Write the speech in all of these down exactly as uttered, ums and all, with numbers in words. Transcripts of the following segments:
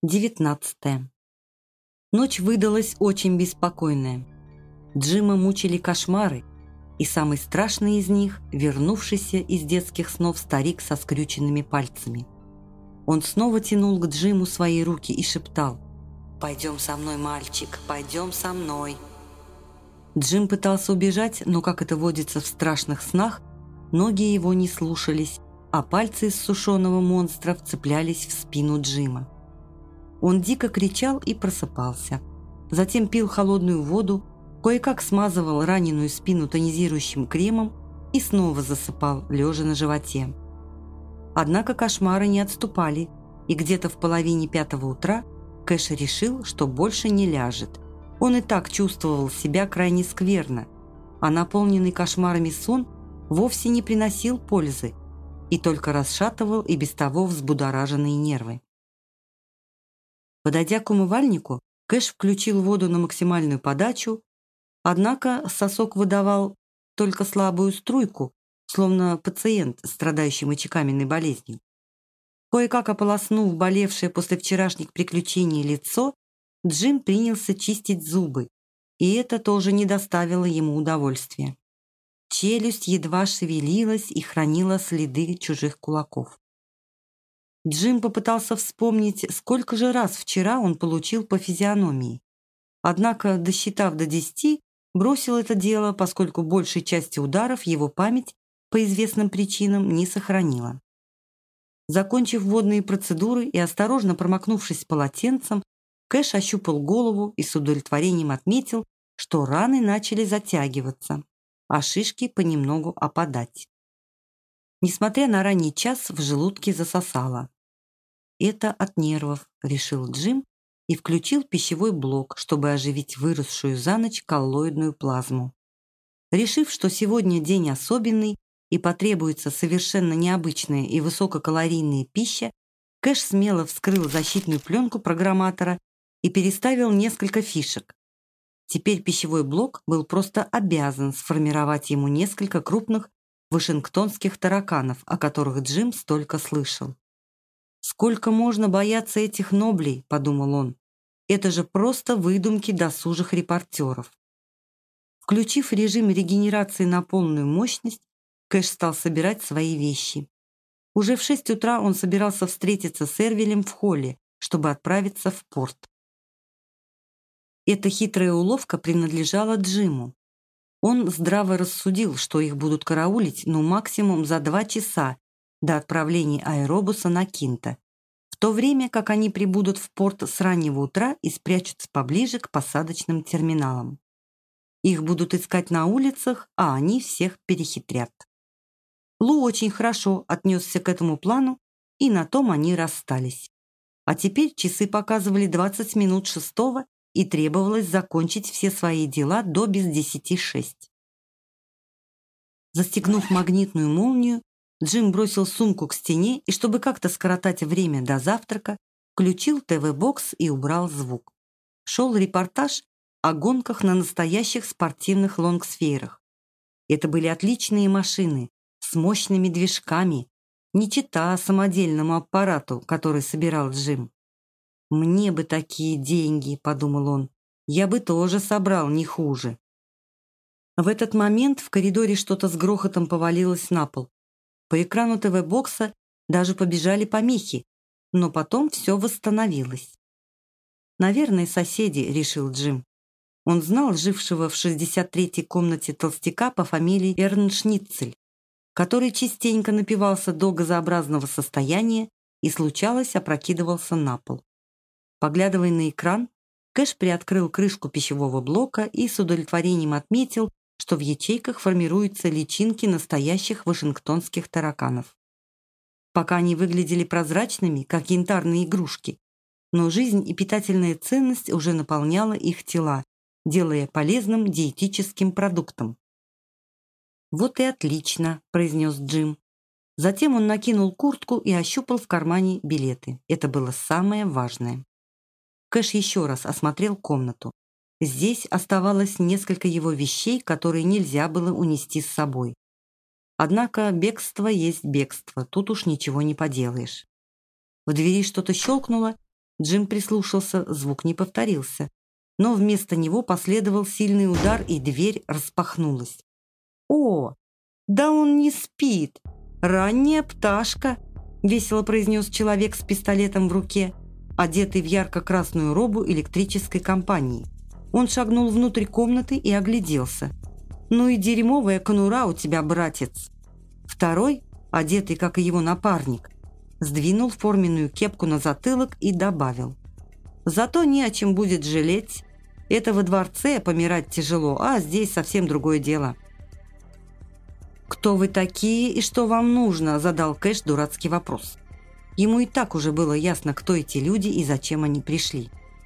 девятнадцатое. Ночь выдалась очень беспокойная. Джима мучили кошмары, и самый страшный из них – вернувшийся из детских снов старик со скрюченными пальцами. Он снова тянул к Джиму свои руки и шептал: «Пойдем со мной, мальчик, пойдем со мной». Джим пытался убежать, но, как это водится в страшных снах, ноги его не слушались, а пальцы из сушеного монстра вцеплялись в спину Джима. Он дико кричал и просыпался. Затем пил холодную воду, кое-как смазывал раненую спину тонизирующим кремом и снова засыпал, лежа на животе. Однако кошмары не отступали, и где-то в половине пятого утра Кэш решил, что больше не ляжет. Он и так чувствовал себя крайне скверно, а наполненный кошмарами сон вовсе не приносил пользы и только расшатывал и без того взбудораженные нервы. Подойдя к умывальнику, Кэш включил воду на максимальную подачу, однако сосок выдавал только слабую струйку, словно пациент, страдающий мочекаменной болезнью. Кое-как ополоснув болевшее после вчерашних приключений лицо, Джим принялся чистить зубы, и это тоже не доставило ему удовольствия. Челюсть едва шевелилась и хранила следы чужих кулаков. Джим попытался вспомнить, сколько же раз вчера он получил по физиономии. Однако, досчитав до десяти, бросил это дело, поскольку большей части ударов его память по известным причинам не сохранила. Закончив водные процедуры и осторожно промокнувшись полотенцем, Кэш ощупал голову и с удовлетворением отметил, что раны начали затягиваться, а шишки понемногу опадать. Несмотря на ранний час, в желудке засосало. «Это от нервов», — решил Джим и включил пищевой блок, чтобы оживить выросшую за ночь коллоидную плазму. Решив, что сегодня день особенный и потребуется совершенно необычная и высококалорийная пища, Кэш смело вскрыл защитную пленку программатора и переставил несколько фишек. Теперь пищевой блок был просто обязан сформировать ему несколько крупных вашингтонских тараканов, о которых Джим столько слышал. «Сколько можно бояться этих ноблей?» – подумал он. «Это же просто выдумки досужих репортеров». Включив режим регенерации на полную мощность, Кэш стал собирать свои вещи. Уже в шесть утра он собирался встретиться с Эрвилем в холле, чтобы отправиться в порт. Эта хитрая уловка принадлежала Джиму. Он здраво рассудил, что их будут караулить, ну, максимум за два часа до отправления аэробуса на Кинта, в то время как они прибудут в порт с раннего утра и спрячутся поближе к посадочным терминалам. Их будут искать на улицах, а они всех перехитрят. Лу очень хорошо отнесся к этому плану, и на том они расстались. А теперь часы показывали двадцать минут шестого, и требовалось закончить все свои дела до без десяти шесть. Застегнув магнитную молнию, Джим бросил сумку к стене и, чтобы как-то скоротать время до завтрака, включил ТВ-бокс и убрал звук. Шел репортаж о гонках на настоящих спортивных лонгсфейрах. Это были отличные машины с мощными движками, не чета самодельному аппарату, который собирал Джим. «Мне бы такие деньги», — подумал он, — «я бы тоже собрал не хуже». В этот момент в коридоре что-то с грохотом повалилось на пол. По экрану ТВ-бокса даже побежали помехи, но потом все восстановилось. «Наверное, соседи», — решил Джим. Он знал жившего в шестьдесят третьей комнате толстяка по фамилии Эрншницель, который частенько напивался до газообразного состояния и, случалось, опрокидывался на пол. Поглядывая на экран, Кэш приоткрыл крышку пищевого блока и с удовлетворением отметил, что в ячейках формируются личинки настоящих вашингтонских тараканов. Пока они выглядели прозрачными, как янтарные игрушки, но жизнь и питательная ценность уже наполняла их тела, делая полезным диетическим продуктом. «Вот и отлично», — произнес Джим. Затем он накинул куртку и ощупал в кармане билеты. Это было самое важное. Кэш еще раз осмотрел комнату. Здесь оставалось несколько его вещей, которые нельзя было унести с собой. Однако бегство есть бегство, тут уж ничего не поделаешь. В двери что-то щелкнуло, Джим прислушался, звук не повторился. Но вместо него последовал сильный удар, и дверь распахнулась. «О, да он не спит! Ранняя пташка!» — весело произнес человек с пистолетом в руке, одетый в ярко-красную робу электрической компании. Он шагнул внутрь комнаты и огляделся. «Ну и дерьмовая конура у тебя, братец!» Второй, одетый, как и его напарник, сдвинул форменную кепку на затылок и добавил: «Зато не о чем будет жалеть. Это во дворце помирать тяжело, а здесь совсем другое дело». «Кто вы такие и что вам нужно?» – задал Кэш дурацкий вопрос. Ему и так уже было ясно, кто эти люди и зачем они пришли.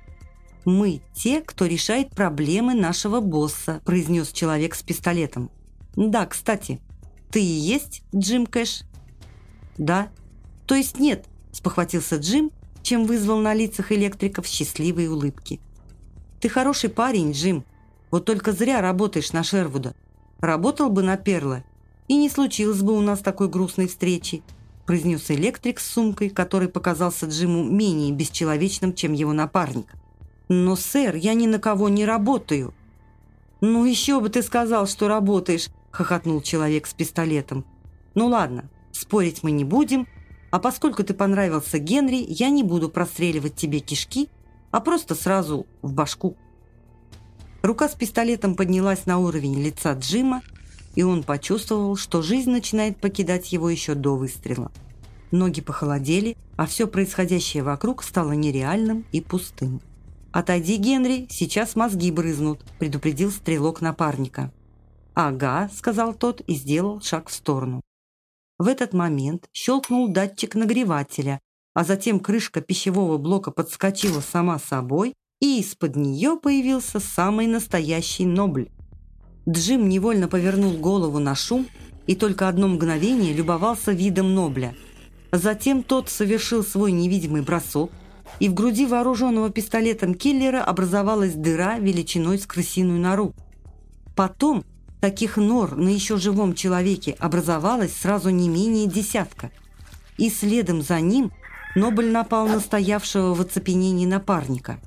«Мы те, кто решает проблемы нашего босса», – произнес человек с пистолетом. «Да, кстати, ты и есть Джим Кэш?» «Да». «То есть нет», – спохватился Джим, чем вызвал на лицах электриков счастливые улыбки. «Ты хороший парень, Джим. Вот только зря работаешь на Шервуда. Работал бы на Перла, и не случилось бы у нас такой грустной встречи», – произнес электрик с сумкой, который показался Джиму менее бесчеловечным, чем его напарник. «Но, сэр, я ни на кого не работаю». «Ну еще бы ты сказал, что работаешь», – хохотнул человек с пистолетом. «Ну ладно, спорить мы не будем, а поскольку ты понравился Генри, я не буду простреливать тебе кишки, а просто сразу в башку». Рука с пистолетом поднялась на уровень лица Джима, и он почувствовал, что жизнь начинает покидать его еще до выстрела. Ноги похолодели, а все происходящее вокруг стало нереальным и пустым. «Отойди, Генри, сейчас мозги брызнут», – предупредил стрелок напарника. «Ага», – сказал тот и сделал шаг в сторону. В этот момент щелкнул датчик нагревателя, а затем крышка пищевого блока подскочила сама собой, и из-под нее появился самый настоящий Нобль. Джим невольно повернул голову на шум и только одно мгновение любовался видом Нобля. Затем тот совершил свой невидимый бросок, и в груди вооруженного пистолетом киллера образовалась дыра величиной с крысиную нору. Потом таких нор на еще живом человеке образовалось сразу не менее десятка. И следом за ним Нобль напал на стоявшего в оцепенении напарника.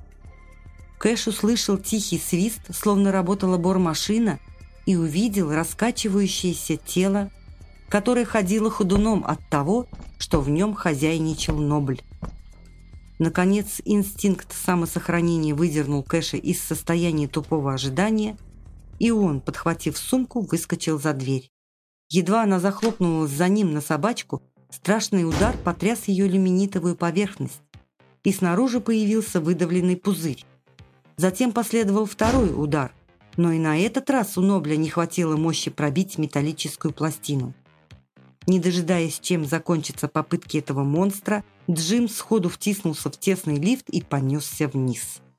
Кэш услышал тихий свист, словно работала бормашина, и увидел раскачивающееся тело, которое ходило ходуном от того, что в нем хозяйничал Нобль. Наконец, инстинкт самосохранения выдернул Кэша из состояния тупого ожидания, и он, подхватив сумку, выскочил за дверь. Едва она захлопнулась за ним на собачку, страшный удар потряс ее люминитовую поверхность, и снаружи появился выдавленный пузырь. Затем последовал второй удар, но и на этот раз у Нобля не хватило мощи пробить металлическую пластину. Не дожидаясь, чем закончатся попытки этого монстра, Джим сходу втиснулся в тесный лифт и понесся вниз.